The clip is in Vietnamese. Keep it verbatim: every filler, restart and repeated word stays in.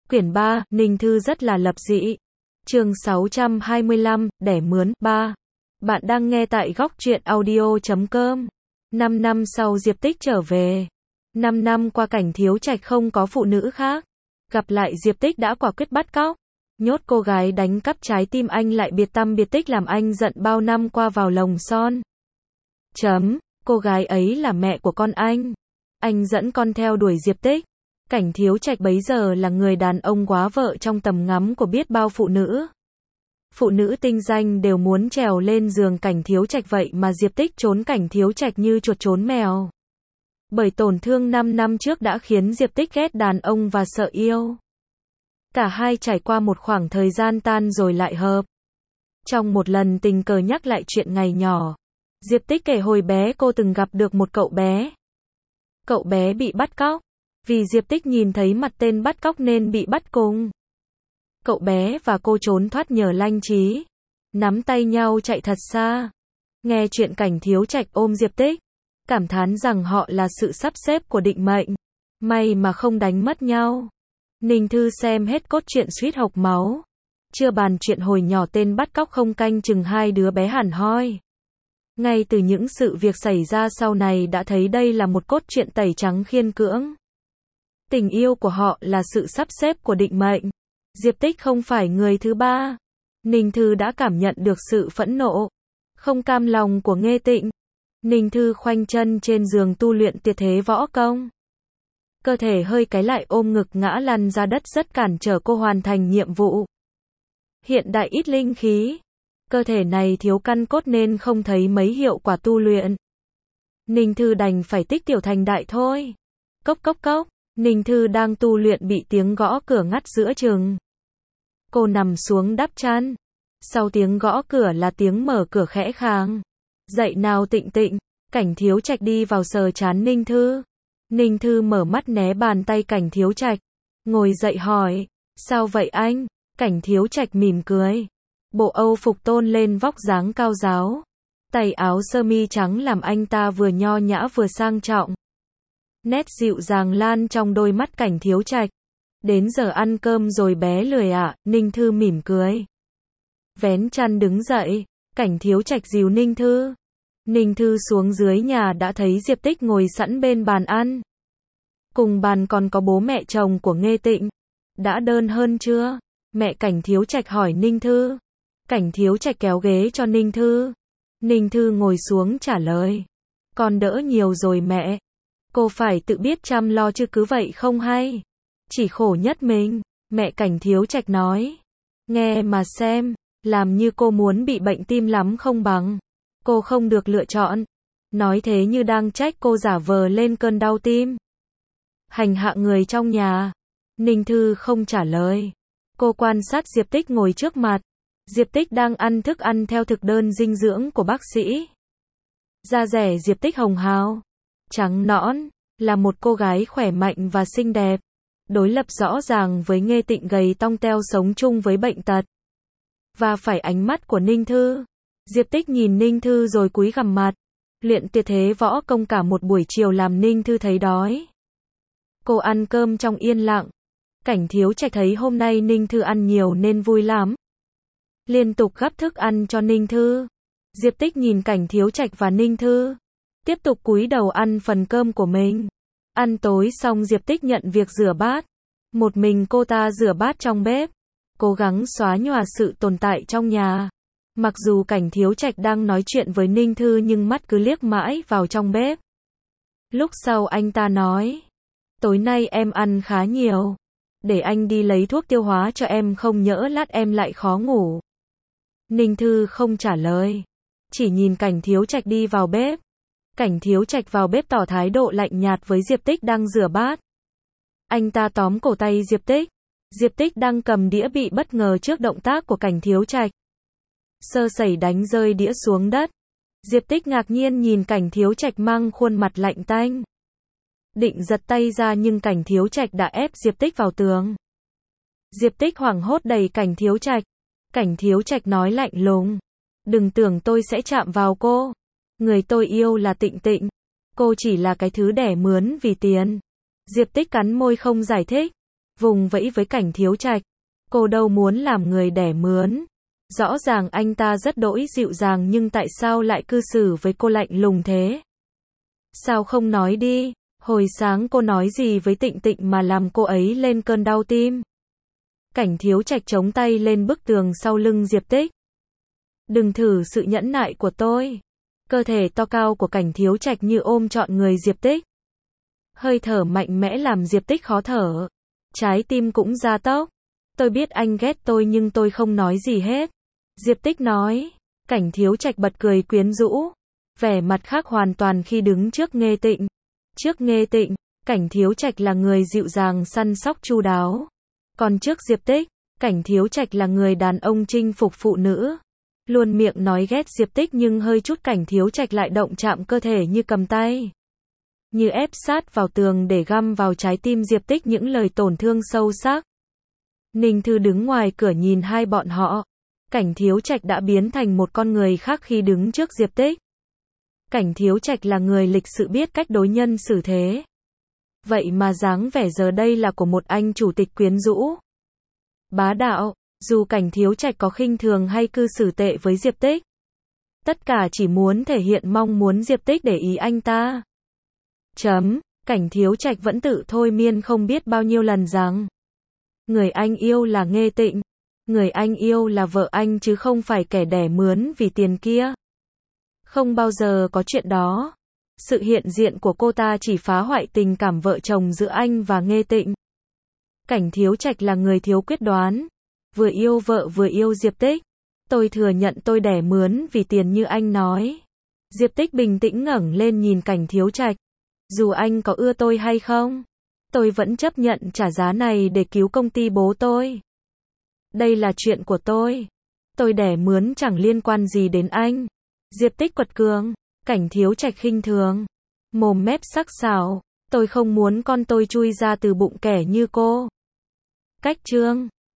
Quyển ba, Ninh Thư rất là lập dị. Chương sáu trăm hai mươi lăm, đẻ mướn, ba. Bạn đang nghe tại góc truyện audio chấm com. năm năm sau Diệp Tích trở về. năm năm qua Cảnh Thiếu Trạch không có phụ nữ khác. Gặp lại Diệp Tích đã quả quyết bắt cóc. Nhốt cô gái đánh cắp trái tim anh lại biệt tăm biệt tích làm anh giận bao năm qua vào lồng son. Chấm, cô gái ấy là mẹ của con anh. Anh dẫn con theo đuổi Diệp Tích. Cảnh Thiếu Trạch bấy giờ là người đàn ông quá vợ trong tầm ngắm của biết bao phụ nữ. Phụ nữ tinh danh đều muốn trèo lên giường Cảnh Thiếu Trạch vậy mà Diệp Tích trốn Cảnh Thiếu Trạch như chuột trốn mèo. Bởi tổn thương năm năm trước đã khiến Diệp Tích ghét đàn ông và sợ yêu. Cả hai trải qua một khoảng thời gian tan rồi lại hợp. Trong một lần tình cờ nhắc lại chuyện ngày nhỏ, Diệp Tích kể hồi bé cô từng gặp được một cậu bé. Cậu bé bị bắt cóc. Vì Diệp Tích nhìn thấy mặt tên bắt cóc nên bị bắt cùng. Cậu bé và cô trốn thoát nhờ lanh trí. Nắm tay nhau chạy thật xa. Nghe chuyện Cảnh Thiếu Trạch ôm Diệp Tích. Cảm thán rằng họ là sự sắp xếp của định mệnh. May mà không đánh mất nhau. Ninh Thư xem hết cốt truyện suýt hộc máu. Chưa bàn chuyện hồi nhỏ tên bắt cóc không canh chừng hai đứa bé hẳn hoi. Ngay từ những sự việc xảy ra sau này đã thấy đây là một cốt truyện tẩy trắng khiên cưỡng. Tình yêu của họ là sự sắp xếp của định mệnh. Diệp Tích không phải người thứ ba. Ninh Thư đã cảm nhận được sự phẫn nộ, không cam lòng của Nghê Tịnh. Ninh Thư khoanh chân trên giường tu luyện tuyệt thế võ công. Cơ thể hơi cái lại ôm ngực ngã lăn ra đất rất cản trở cô hoàn thành nhiệm vụ. Hiện đại ít linh khí. Cơ thể này thiếu căn cốt nên không thấy mấy hiệu quả tu luyện. Ninh Thư đành phải tích tiểu thành đại thôi. Cốc cốc cốc. Ninh Thư đang tu luyện bị tiếng gõ cửa ngắt giữa chừng. Cô nằm xuống đắp chăn. Sau tiếng gõ cửa là tiếng mở cửa khẽ khàng. Dậy nào Tịnh Tịnh. Cảnh Thiếu Trạch đi vào sờ trán Ninh Thư. Ninh Thư mở mắt né bàn tay Cảnh Thiếu Trạch. Ngồi dậy hỏi. Sao vậy anh? Cảnh Thiếu Trạch mỉm cười. Bộ Âu phục tôn lên vóc dáng cao ráo. Tay áo sơ mi trắng làm anh ta vừa nho nhã vừa sang trọng. Nét dịu dàng lan trong đôi mắt Cảnh Thiếu Trạch. Đến giờ ăn cơm rồi bé lười ạ, à? Ninh Thư mỉm cười. Vén chăn đứng dậy, Cảnh Thiếu Trạch dìu Ninh Thư. Ninh Thư xuống dưới nhà đã thấy Diệp Tích ngồi sẵn bên bàn ăn. Cùng bàn còn có bố mẹ chồng của Nghê Tịnh. Đã đơn hơn chưa? Mẹ Cảnh Thiếu Trạch hỏi Ninh Thư. Cảnh Thiếu Trạch kéo ghế cho Ninh Thư. Ninh Thư ngồi xuống trả lời. Con đỡ nhiều rồi mẹ. Cô phải tự biết chăm lo chứ cứ vậy không hay. Chỉ khổ nhất mình. Mẹ Cảnh Thiếu Trạch nói. Nghe mà xem. Làm như cô muốn bị bệnh tim lắm không bằng. Cô không được lựa chọn. Nói thế như đang trách cô giả vờ lên cơn đau tim. Hành hạ người trong nhà. Ninh Thư không trả lời. Cô quan sát Diệp Tích ngồi trước mặt. Diệp Tích đang ăn thức ăn theo thực đơn dinh dưỡng của bác sĩ. Da rẻ Diệp Tích hồng hào, trắng nõn, là một cô gái khỏe mạnh và xinh đẹp. Đối lập rõ ràng với Nghê Tịnh gầy tong teo sống chung với bệnh tật. Và phải ánh mắt của Ninh Thư. Diệp Tích nhìn Ninh Thư rồi cúi gằm mặt. Luyện tuyệt thế võ công cả một buổi chiều làm Ninh Thư thấy đói. Cô ăn cơm trong yên lặng. Cảnh Thiếu Trạch thấy hôm nay Ninh Thư ăn nhiều nên vui lắm. Liên tục gắp thức ăn cho Ninh Thư. Diệp Tích nhìn Cảnh Thiếu Trạch và Ninh Thư. Tiếp tục cúi đầu ăn phần cơm của mình. Ăn tối xong Diệp Tích nhận việc rửa bát. Một mình cô ta rửa bát trong bếp. Cố gắng xóa nhòa sự tồn tại trong nhà. Mặc dù Cảnh Thiếu Trạch đang nói chuyện với Ninh Thư nhưng mắt cứ liếc mãi vào trong bếp. Lúc sau anh ta nói. Tối nay em ăn khá nhiều. Để anh đi lấy thuốc tiêu hóa cho em không nhỡ lát em lại khó ngủ. Ninh Thư không trả lời. Chỉ nhìn Cảnh Thiếu Trạch đi vào bếp. Cảnh Thiếu Trạch vào bếp tỏ thái độ lạnh nhạt với Diệp Tích đang rửa bát. Anh ta tóm cổ tay Diệp Tích. Diệp Tích đang cầm đĩa bị bất ngờ trước động tác của Cảnh Thiếu Trạch. Sơ sẩy đánh rơi đĩa xuống đất. Diệp Tích ngạc nhiên nhìn Cảnh Thiếu Trạch mang khuôn mặt lạnh tanh. Định giật tay ra nhưng Cảnh Thiếu Trạch đã ép Diệp Tích vào tường. Diệp Tích hoảng hốt đẩy Cảnh Thiếu Trạch. Cảnh Thiếu Trạch nói lạnh lùng. Đừng tưởng tôi sẽ chạm vào cô. Người tôi yêu là Tịnh Tịnh. Cô chỉ là cái thứ đẻ mướn vì tiền. Diệp Tích cắn môi không giải thích. vùng vẫy với Cảnh Thiếu Trạch. Cô đâu muốn làm người đẻ mướn. Rõ ràng anh ta rất đỗi dịu dàng nhưng tại sao lại cư xử với cô lạnh lùng thế? Sao không nói đi? Hồi sáng cô nói gì với Tịnh Tịnh mà làm cô ấy lên cơn đau tim? Cảnh Thiếu Trạch chống tay lên bức tường sau lưng Diệp Tích. Đừng thử sự nhẫn nại của tôi. Cơ thể to cao của Cảnh Thiếu Trạch như ôm trọn người Diệp Tích. Hơi thở mạnh mẽ làm Diệp Tích khó thở. Trái tim cũng gia tốc. Tôi biết anh ghét tôi nhưng tôi không nói gì hết. Diệp Tích nói. Cảnh Thiếu Trạch bật cười quyến rũ. Vẻ mặt khác hoàn toàn khi đứng trước Nghê Tịnh. Trước Nghê Tịnh, Cảnh Thiếu Trạch là người dịu dàng săn sóc chu đáo. Còn trước Diệp Tích, Cảnh Thiếu Trạch là người đàn ông chinh phục phụ nữ. Luôn miệng nói ghét Diệp Tích nhưng hơi chút Cảnh Thiếu Trạch lại động chạm cơ thể như cầm tay. Như ép sát vào tường để găm vào trái tim Diệp Tích những lời tổn thương sâu sắc. Ninh Thư đứng ngoài cửa nhìn hai bọn họ. Cảnh Thiếu Trạch đã biến thành một con người khác khi đứng trước Diệp Tích. Cảnh Thiếu Trạch là người lịch sự biết cách đối nhân xử thế. Vậy mà dáng vẻ giờ đây là của một anh chủ tịch quyến rũ. Bá đạo, dù Cảnh Thiếu Trạch có khinh thường hay cư xử tệ với Diệp Tích. Tất cả chỉ muốn thể hiện mong muốn Diệp Tích để ý anh ta. Chấm, Cảnh Thiếu Trạch vẫn tự thôi miên không biết bao nhiêu lần rằng người anh yêu là Nghê Tịnh. Người anh yêu là vợ anh chứ không phải kẻ đẻ mướn vì tiền kia. Không bao giờ có chuyện đó. Sự hiện diện của cô ta chỉ phá hoại tình cảm vợ chồng giữa anh và Nghê Tịnh. Cảnh Thiếu Trạch là người thiếu quyết đoán. Vừa yêu vợ vừa yêu Diệp Tích. Tôi thừa nhận tôi đẻ mướn vì tiền như anh nói. Diệp Tích bình tĩnh ngẩng lên nhìn Cảnh Thiếu Trạch. Dù anh có ưa tôi hay không, tôi vẫn chấp nhận trả giá này để cứu công ty bố tôi. Đây là chuyện của tôi. Tôi đẻ mướn chẳng liên quan gì đến anh. Diệp Tích quật cường. Cảnh Thiếu Trạch khinh thường. Mồm mép sắc sảo. Tôi không muốn con tôi chui ra từ bụng kẻ như cô. Cách chương